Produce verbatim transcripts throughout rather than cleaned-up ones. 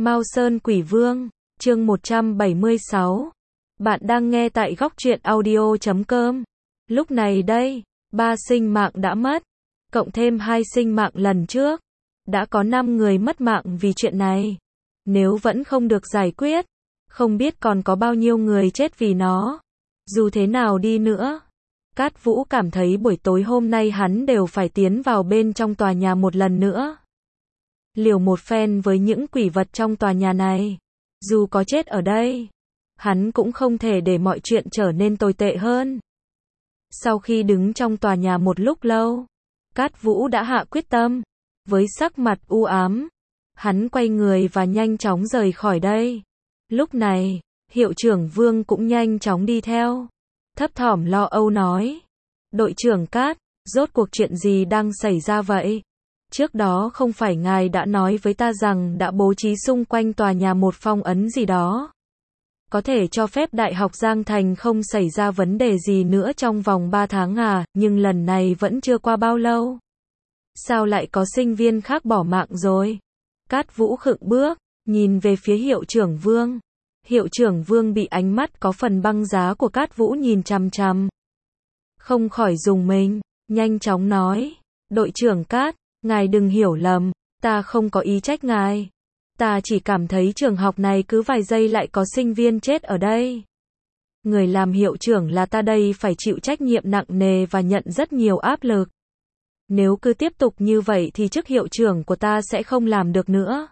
Mao Sơn Quỷ Vương, chương một trăm bảy mươi sáu. Bạn đang nghe tại góc truyện audio chấm com. Lúc này đây, ba sinh mạng đã mất, cộng thêm hai sinh mạng lần trước, đã có năm người mất mạng vì chuyện này. Nếu vẫn không được giải quyết, không biết còn có bao nhiêu người chết vì nó. Dù thế nào đi nữa, Cát Vũ cảm thấy buổi tối hôm nay hắn đều phải tiến vào bên trong tòa nhà một lần nữa. Liều một phen với những quỷ vật trong tòa nhà này. Dù có chết ở đây, hắn cũng không thể để mọi chuyện trở nên tồi tệ hơn. Sau khi đứng trong tòa nhà một lúc lâu, Cát Vũ đã hạ quyết tâm. Với sắc mặt u ám, hắn quay người và nhanh chóng rời khỏi đây. Lúc này, hiệu trưởng Vương cũng nhanh chóng đi theo. Thấp thỏm lo âu nói: "Đội trưởng Cát, rốt cuộc chuyện gì đang xảy ra vậy? Trước đó không phải ngài đã nói với ta rằng đã bố trí xung quanh tòa nhà một phong ấn gì đó, có thể cho phép Đại học Giang Thành không xảy ra vấn đề gì nữa trong vòng ba tháng à, nhưng lần này vẫn chưa qua bao lâu. Sao lại có sinh viên khác bỏ mạng rồi?" Cát Vũ khựng bước, nhìn về phía hiệu trưởng Vương. Hiệu trưởng Vương bị ánh mắt có phần băng giá của Cát Vũ nhìn chằm chằm. Không khỏi rùng mình, nhanh chóng nói: "Đội trưởng Cát, ngài đừng hiểu lầm, ta không có ý trách ngài. Ta chỉ cảm thấy trường học này cứ vài giây lại có sinh viên chết ở đây. Người làm hiệu trưởng là ta đây phải chịu trách nhiệm nặng nề và nhận rất nhiều áp lực. Nếu cứ tiếp tục như vậy thì chức hiệu trưởng của ta sẽ không làm được nữa."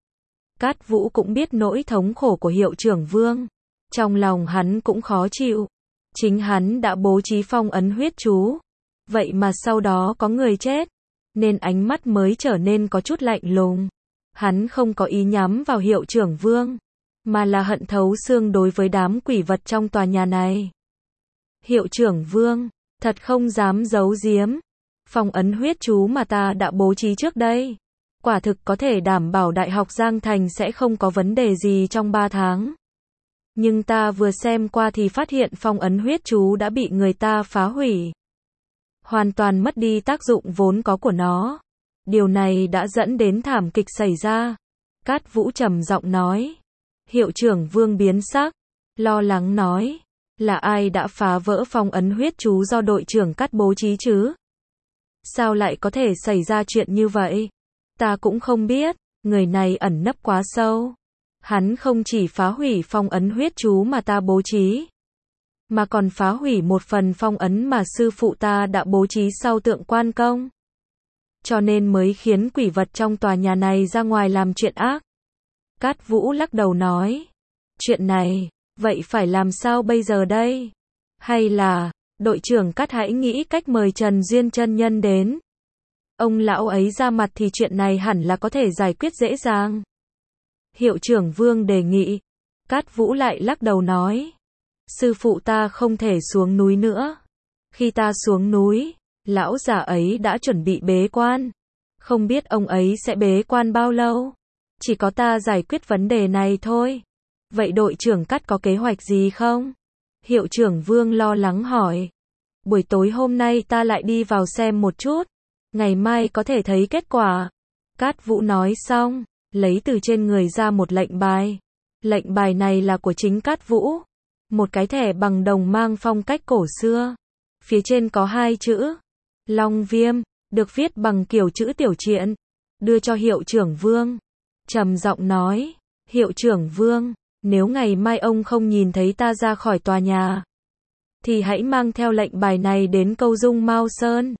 Cát Vũ cũng biết nỗi thống khổ của hiệu trưởng Vương. Trong lòng hắn cũng khó chịu. Chính hắn đã bố trí phong ấn huyết chú. Vậy mà sau đó có người chết, nên ánh mắt mới trở nên có chút lạnh lùng. Hắn không có ý nhắm vào hiệu trưởng Vương, mà là hận thấu xương đối với đám quỷ vật trong tòa nhà này. "Hiệu trưởng Vương, thật không dám giấu giếm. Phong ấn huyết chú mà ta đã bố trí trước đây, quả thực có thể đảm bảo Đại học Giang Thành sẽ không có vấn đề gì trong ba tháng. Nhưng ta vừa xem qua thì phát hiện phong ấn huyết chú đã bị người ta phá hủy. Hoàn toàn mất đi tác dụng vốn có của nó. Điều này đã dẫn đến thảm kịch xảy ra." Cát Vũ trầm giọng nói. Hiệu trưởng Vương biến sắc, lo lắng nói: "Là ai đã phá vỡ phong ấn huyết chú do đội trưởng Cát bố trí chứ? Sao lại có thể xảy ra chuyện như vậy? Ta cũng không biết, người này ẩn nấp quá sâu. Hắn không chỉ phá hủy phong ấn huyết chú mà ta bố trí, mà còn phá hủy một phần phong ấn mà sư phụ ta đã bố trí sau tượng quan công. Cho nên mới khiến quỷ vật trong tòa nhà này ra ngoài làm chuyện ác." Cát Vũ lắc đầu nói: "Chuyện này, vậy phải làm sao bây giờ đây? Hay là, đội trưởng Cát hãy nghĩ cách mời Trần Duyên chân nhân đến. Ông lão ấy ra mặt thì chuyện này hẳn là có thể giải quyết dễ dàng." Hiệu trưởng Vương đề nghị. Cát Vũ lại lắc đầu nói: "Sư phụ ta không thể xuống núi nữa. Khi ta xuống núi, lão già ấy đã chuẩn bị bế quan. Không biết ông ấy sẽ bế quan bao lâu. Chỉ có ta giải quyết vấn đề này thôi. Vậy đội trưởng Cát có kế hoạch gì không?" Hiệu trưởng Vương lo lắng hỏi. "Buổi tối hôm nay ta lại đi vào xem một chút. Ngày mai có thể thấy kết quả." Cát Vũ nói xong, lấy từ trên người ra một lệnh bài. Lệnh bài này là của chính Cát Vũ. Một cái thẻ bằng đồng mang phong cách cổ xưa. Phía trên có hai chữ Long Viêm, được viết bằng kiểu chữ tiểu triện. Đưa cho hiệu trưởng Vương. Trầm giọng nói: "Hiệu trưởng Vương, nếu ngày mai ông không nhìn thấy ta ra khỏi tòa nhà, thì hãy mang theo lệnh bài này đến Câu Dung Mao Sơn.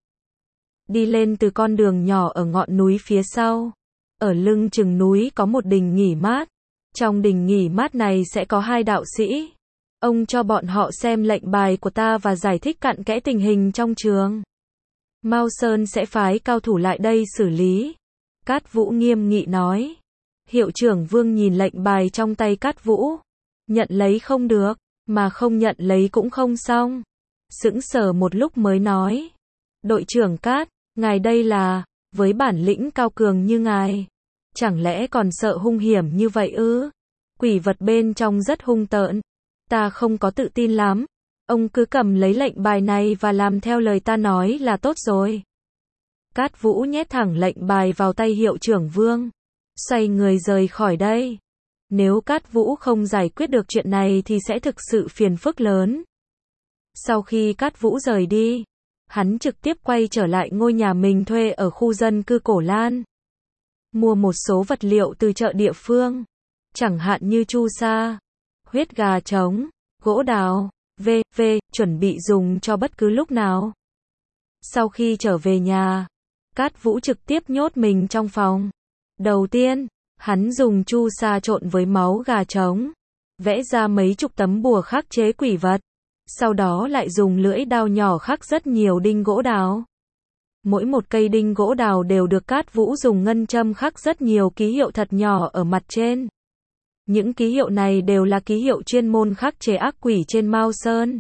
Đi lên từ con đường nhỏ ở ngọn núi phía sau. Ở lưng chừng núi có một đình nghỉ mát. Trong đình nghỉ mát này sẽ có hai đạo sĩ. Ông cho bọn họ xem lệnh bài của ta và giải thích cặn kẽ tình hình trong trường. Mao Sơn sẽ phái cao thủ lại đây xử lý." Cát Vũ nghiêm nghị nói. Hiệu trưởng Vương nhìn lệnh bài trong tay Cát Vũ. Nhận lấy không được, mà không nhận lấy cũng không xong. Sững sờ một lúc mới nói: "Đội trưởng Cát, ngài đây là, với bản lĩnh cao cường như ngài, chẳng lẽ còn sợ hung hiểm như vậy ư? Quỷ vật bên trong rất hung tợn. Ta không có tự tin lắm. Ông cứ cầm lấy lệnh bài này và làm theo lời ta nói là tốt rồi." Cát Vũ nhét thẳng lệnh bài vào tay hiệu trưởng Vương. xoay người rời khỏi đây. Nếu Cát Vũ không giải quyết được chuyện này thì sẽ thực sự phiền phức lớn. Sau khi Cát Vũ rời đi, hắn trực tiếp quay trở lại ngôi nhà mình thuê ở khu dân cư Cổ Lan. Mua một số vật liệu từ chợ địa phương, chẳng hạn như chu sa, huyết gà trống, gỗ đào, vân vân, chuẩn bị dùng cho bất cứ lúc nào. Sau khi trở về nhà, Cát Vũ trực tiếp nhốt mình trong phòng. Đầu tiên, hắn dùng chu sa trộn với máu gà trống, vẽ ra mấy chục tấm bùa khắc chế quỷ vật. Sau đó lại dùng lưỡi dao nhỏ khắc rất nhiều đinh gỗ đào. Mỗi một cây đinh gỗ đào đều được Cát Vũ dùng ngân châm khắc rất nhiều ký hiệu thật nhỏ ở mặt trên. Những ký hiệu này đều là ký hiệu chuyên môn khắc chế ác quỷ trên Mao Sơn.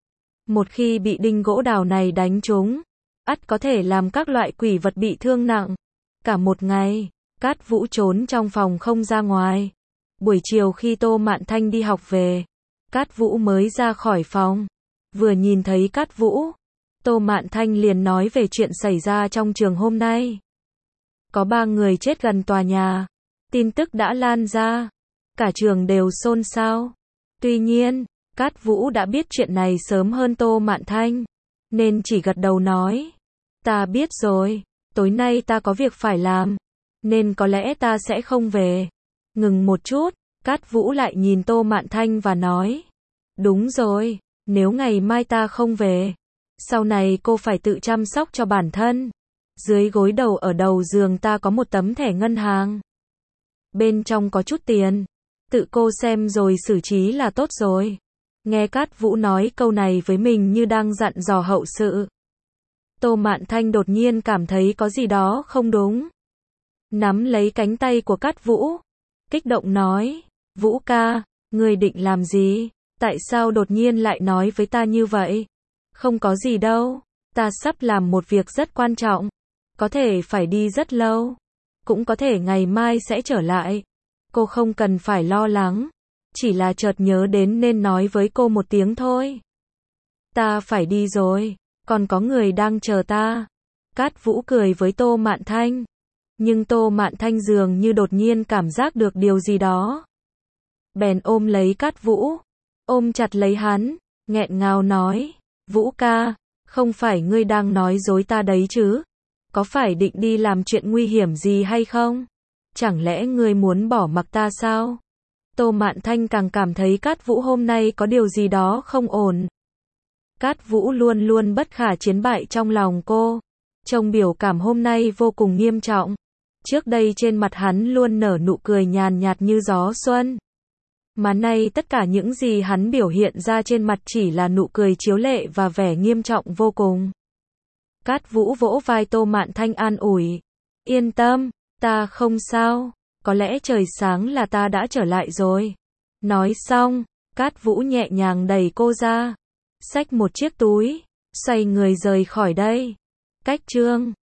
Một khi bị đinh gỗ đào này đánh trúng, ắt có thể làm các loại quỷ vật bị thương nặng. Cả một ngày, Cát Vũ trốn trong phòng không ra ngoài. Buổi chiều khi Tô Mạn Thanh đi học về, Cát Vũ mới ra khỏi phòng. Vừa nhìn thấy Cát Vũ, Tô Mạn Thanh liền nói về chuyện xảy ra trong trường hôm nay. Có ba người chết gần tòa nhà. Tin tức đã lan ra. Cả trường đều xôn xao. Tuy nhiên, Cát Vũ đã biết chuyện này sớm hơn Tô Mạn Thanh, nên chỉ gật đầu nói. Ta biết rồi, tối nay ta có việc phải làm, nên có lẽ ta sẽ không về. Ngừng một chút, Cát Vũ lại nhìn Tô Mạn Thanh và nói. Đúng rồi, nếu ngày mai ta không về, sau này cô phải tự chăm sóc cho bản thân. Dưới gối đầu ở đầu giường ta có một tấm thẻ ngân hàng. Bên trong có chút tiền. Tự cô xem rồi xử trí là tốt rồi. Nghe Cát Vũ nói câu này với mình như đang dặn dò hậu sự. Tô Mạn Thanh đột nhiên cảm thấy có gì đó không đúng. Nắm lấy cánh tay của Cát Vũ, kích động nói. Vũ ca, ngươi định làm gì? Tại sao đột nhiên lại nói với ta như vậy? Không có gì đâu, ta sắp làm một việc rất quan trọng. Có thể phải đi rất lâu, cũng có thể ngày mai sẽ trở lại. Cô không cần phải lo lắng, chỉ là chợt nhớ đến nên nói với cô một tiếng thôi. Ta phải đi rồi, còn có người đang chờ ta. Cát Vũ cười với Tô Mạn Thanh, nhưng Tô Mạn Thanh dường như đột nhiên cảm giác được điều gì đó. Bèn ôm lấy Cát Vũ, ôm chặt lấy hắn, nghẹn ngào nói. Vũ ca, không phải ngươi đang nói dối ta đấy chứ? Có phải định đi làm chuyện nguy hiểm gì hay không? Chẳng lẽ ngươi muốn bỏ mặc ta sao? Tô Mạn Thanh càng cảm thấy Cát Vũ hôm nay có điều gì đó không ổn. Cát Vũ luôn luôn bất khả chiến bại trong lòng cô. Trông biểu cảm hôm nay vô cùng nghiêm trọng. Trước đây trên mặt hắn luôn nở nụ cười nhàn nhạt như gió xuân. Mà nay tất cả những gì hắn biểu hiện ra trên mặt chỉ là nụ cười chiếu lệ và vẻ nghiêm trọng vô cùng. Cát Vũ vỗ vai Tô Mạn Thanh an ủi. Yên tâm, ta không sao, có lẽ trời sáng là ta đã trở lại rồi. Nói xong, Cát Vũ nhẹ nhàng đẩy cô ra, xách một chiếc túi, xoay người rời khỏi đây. Cách chương